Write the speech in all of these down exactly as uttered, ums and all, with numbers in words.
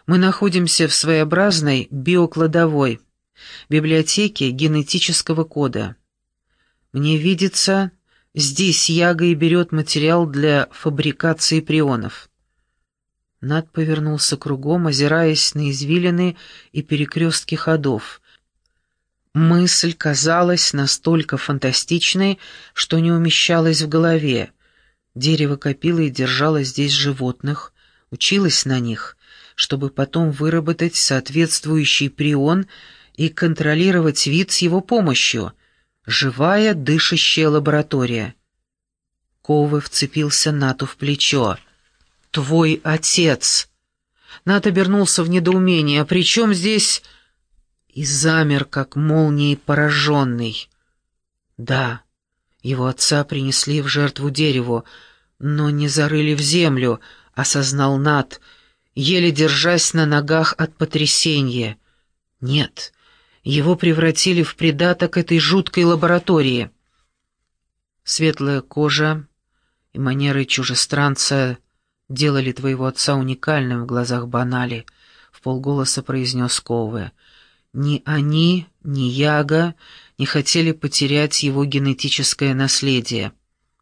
Мы находимся в своеобразной биокладовой, библиотеке генетического кода. Мне видится, здесь Яга и берет материал для фабрикации прионов». Нат повернулся кругом, озираясь на извилины и перекрестки ходов. Мысль казалась настолько фантастичной, что не умещалась в голове. Дерево копило и держало здесь животных, училось на них, чтобы потом выработать соответствующий прион и контролировать вид с его помощью. Живая, дышащая лаборатория. Ковы вцепился Нату в плечо. «Твой отец!» Нат обернулся в недоумении. «А при чем здесь...» И замер, как молнией пораженный. Да, его отца принесли в жертву дереву, но не зарыли в землю, осознал Нат, еле держась на ногах от потрясения. Нет, его превратили в придаток этой жуткой лаборатории. Светлая кожа и манеры чужестранца делали твоего отца уникальным в глазах Банали, — вполголоса произнес Кове. Ни они, ни Яга не хотели потерять его генетическое наследие.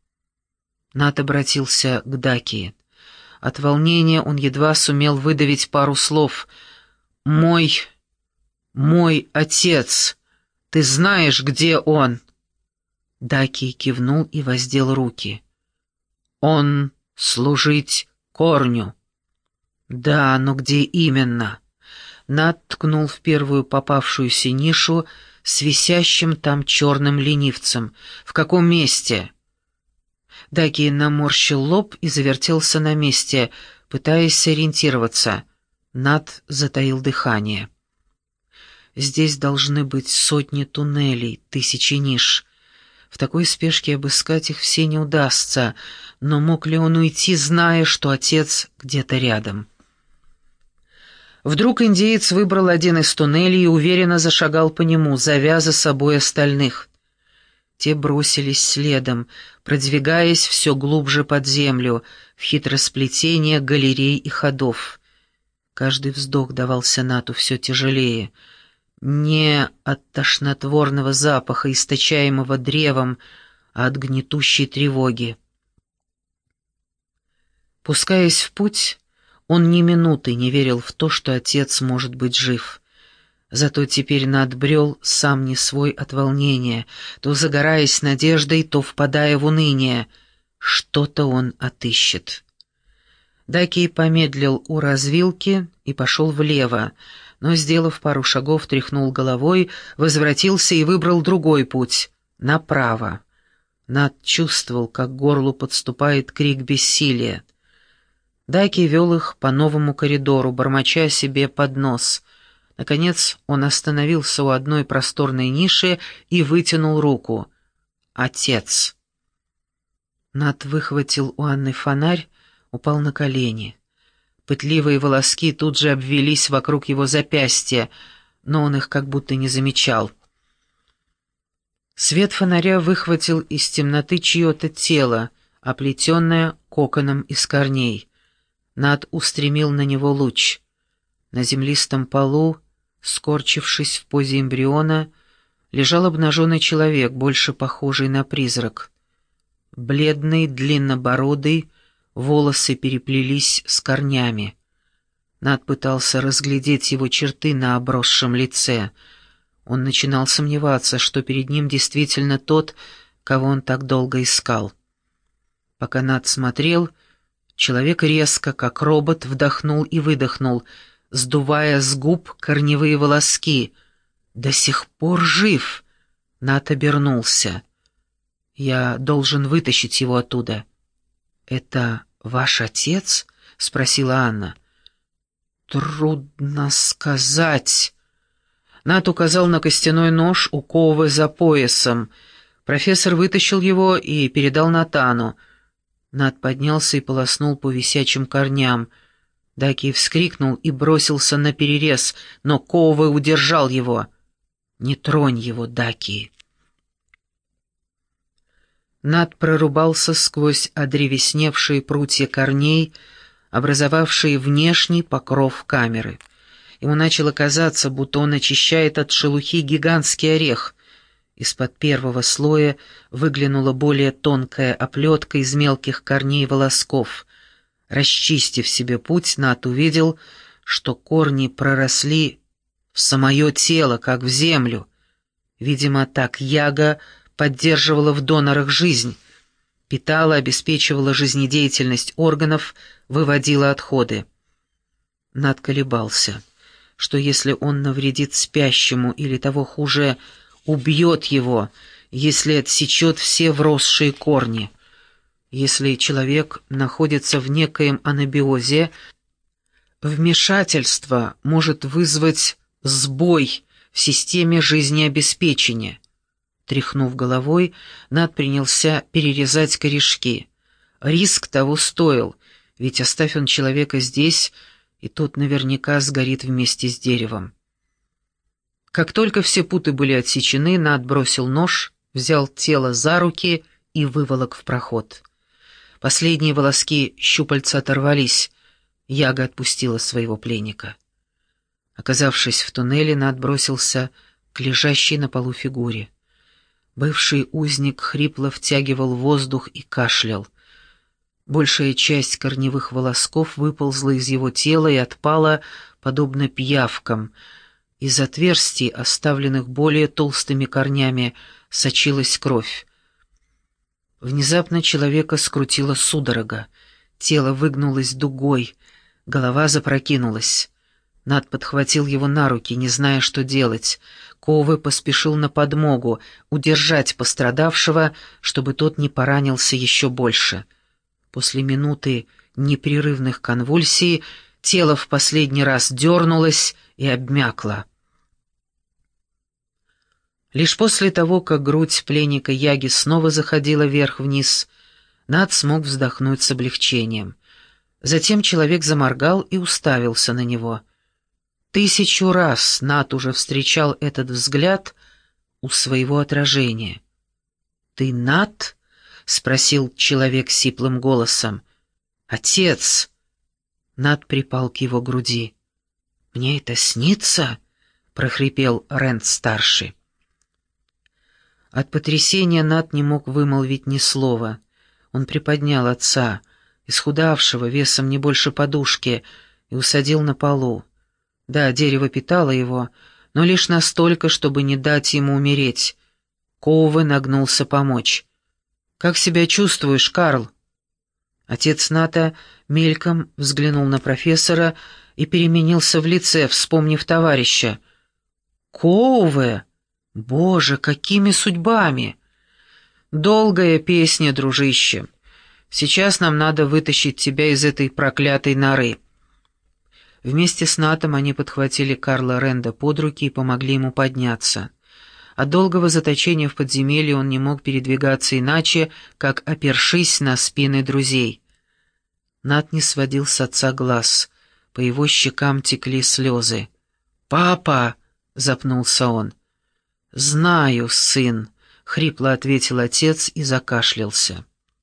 Нат обратился к Даки. От волнения он едва сумел выдавить пару слов. «Мой... мой отец! Ты знаешь, где он?» Даки кивнул и воздел руки. «Он служить корню». «Да, но где именно?» Нат ткнул в первую попавшуюся нишу с висящим там черным ленивцем. «В каком месте?» Даки наморщил лоб и завертелся на месте, пытаясь сориентироваться. Нат затаил дыхание. «Здесь должны быть сотни туннелей, тысячи ниш. В такой спешке обыскать их все не удастся, но мог ли он уйти, зная, что отец где-то рядом?» Вдруг индеец выбрал один из туннелей и уверенно зашагал по нему, зовя за собой остальных. Те бросились следом, продвигаясь все глубже под землю, в хитросплетение галерей и ходов. Каждый вздох давался Нату все тяжелее. Не от тошнотворного запаха, источаемого древом, а от гнетущей тревоги. Пускаясь в путь, он ни минуты не верил в то, что отец может быть жив. Зато теперь Нат брел сам не свой от волнения, то загораясь надеждой, то впадая в уныние. Что-то он отыщет. Даки помедлил у развилки и пошел влево, но, сделав пару шагов, тряхнул головой, возвратился и выбрал другой путь — направо. Нат чувствовал, как к горлу подступает крик бессилия. Даки вел их по новому коридору, бормоча себе под нос. Наконец он остановился у одной просторной ниши и вытянул руку. «Отец!» Нат выхватил у Анны фонарь, упал на колени. Пытливые волоски тут же обвелись вокруг его запястья, но он их как будто не замечал. Свет фонаря выхватил из темноты чье-то тело, оплетенное коконом из корней. Нат устремил на него луч. На землистом полу, скорчившись в позе эмбриона, лежал обнаженный человек, больше похожий на призрак. Бледный, длиннобородый, волосы переплелись с корнями. Нат пытался разглядеть его черты на обросшем лице. Он начинал сомневаться, что перед ним действительно тот, кого он так долго искал. Пока Нат смотрел, человек резко, как робот, вдохнул и выдохнул, сдувая с губ корневые волоски. «До сих пор жив!» Нат обернулся. «Я должен вытащить его оттуда». «Это ваш отец?» — спросила Анна. «Трудно сказать». Нат указал на костяной нож у Ковы за поясом. Профессор вытащил его и передал Натану. Нат поднялся и полоснул по висячим корням. Даки вскрикнул и бросился на перерез, но Ковы удержал его. «Не тронь его, Даки!» Нат прорубался сквозь одревесневшие прутья корней, образовавшие внешний покров камеры. Ему начало казаться, будто он очищает от шелухи гигантский орех. Из-под первого слоя выглянула более тонкая оплетка из мелких корней и волосков. Расчистив себе путь, Нат увидел, что корни проросли в самое тело, как в землю. Видимо, так яга поддерживала в донорах жизнь, питала, обеспечивала жизнедеятельность органов, выводила отходы. Нат колебался, что если он навредит спящему или того хуже, убьет его, если отсечет все вросшие корни. Если человек находится в некоем анабиозе, вмешательство может вызвать сбой в системе жизнеобеспечения. Тряхнув головой, Нат принялся перерезать корешки. Риск того стоил, ведь оставь он человека здесь, и тот наверняка сгорит вместе с деревом. Как только все путы были отсечены, Нат бросил нож, взял тело за руки и выволок в проход. Последние волоски щупальца оторвались, яга отпустила своего пленника. Оказавшись в туннеле, Нат бросился к лежащей на полу фигуре. Бывший узник хрипло втягивал воздух и кашлял. Большая часть корневых волосков выползла из его тела и отпала, подобно пиявкам. Из отверстий, оставленных более толстыми корнями, сочилась кровь. Внезапно человека скрутила судорога. Тело выгнулось дугой, голова запрокинулась. Нат подхватил его на руки, не зная, что делать. Ковы поспешил на подмогу, удержать пострадавшего, чтобы тот не поранился еще больше. После минуты непрерывных конвульсий тело в последний раз дернулось и обмякло. Лишь после того, как грудь пленника Яги снова заходила вверх-вниз, Нат смог вздохнуть с облегчением. Затем человек заморгал и уставился на него. Тысячу раз Нат уже встречал этот взгляд у своего отражения. «Ты Нат?» — спросил человек сиплым голосом. «Отец!» Нат припал к его груди. «Мне это снится?» — прохрипел Рент-старший. От потрясения Нат не мог вымолвить ни слова. Он приподнял отца, исхудавшего весом не больше подушки, и усадил на полу. Да, дерево питало его, но лишь настолько, чтобы не дать ему умереть. Коуве нагнулся помочь. «Как себя чувствуешь, Карл?» Отец Ната мельком взглянул на профессора и переменился в лице, вспомнив товарища. «Коуве? Боже, какими судьбами!» «Долгая песня, дружище. Сейчас нам надо вытащить тебя из этой проклятой норы». Вместе с Натом они подхватили Карла Ренда под руки и помогли ему подняться. От долгого заточения в подземелье он не мог передвигаться иначе, как опершись на спины друзей. Нат не сводил с отца глаз, по его щекам текли слезы. «Папа!» — запнулся он. «Знаю, сын», — хрипло ответил отец и закашлялся.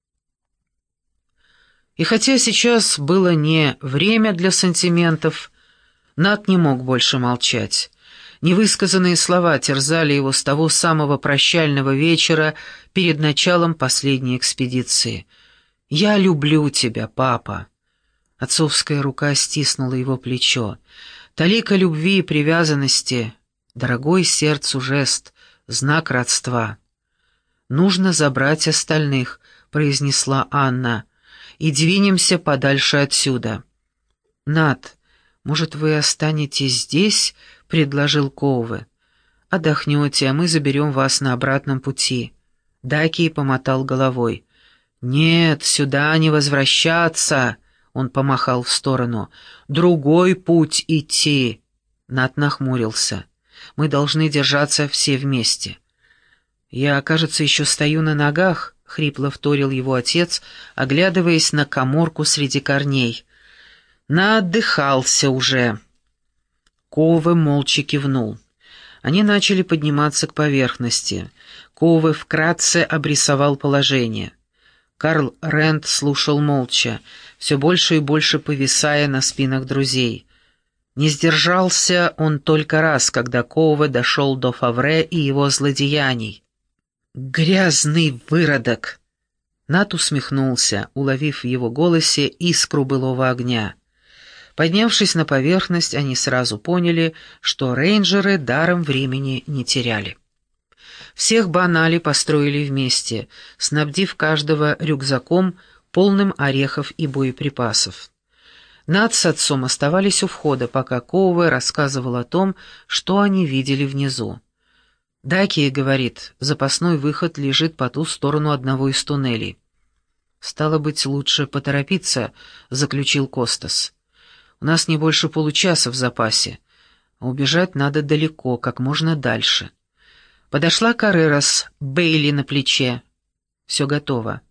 И хотя сейчас было не время для сантиментов, Нат не мог больше молчать. Невысказанные слова терзали его с того самого прощального вечера перед началом последней экспедиции. «Я люблю тебя, папа». Отцовская рука стиснула его плечо. Талика любви и привязанности, дорогой сердцу жест, знак родства. «Нужно забрать остальных», — произнесла Анна, — «и двинемся подальше отсюда». «Нат, может, вы останетесь здесь?» — предложил Коуве. «Отдохнете, а мы заберем вас на обратном пути». Даки помотал головой. «Нет, сюда не возвращаться!» — он помахал в сторону. «Другой путь идти!» Нат нахмурился. «Мы должны держаться все вместе». «Я, кажется, еще стою на ногах», — хрипло вторил его отец, оглядываясь на каморку среди корней. «Наотдыхался уже». Коуве молча кивнул. Они начали подниматься к поверхности. Коуве вкратце обрисовал положение. Карл Рент слушал молча, все больше и больше повисая на спинах друзей. Не сдержался он только раз, когда Коуве дошел до Фавре и его злодеяний. «Грязный выродок!» Нат усмехнулся, уловив в его голосе искру былого огня. Поднявшись на поверхность, они сразу поняли, что рейнджеры даром времени не теряли. Всех банали построили вместе, снабдив каждого рюкзаком, полным орехов и боеприпасов. Нат с отцом оставались у входа, пока Коуве рассказывал о том, что они видели внизу. «Даки, — говорит, — запасной выход лежит по ту сторону одного из туннелей». «Стало быть, лучше поторопиться», — заключил Костас. «У нас не больше получаса в запасе, а убежать надо далеко, как можно дальше». Подошла Каррера с Бейли на плече. «Все готово».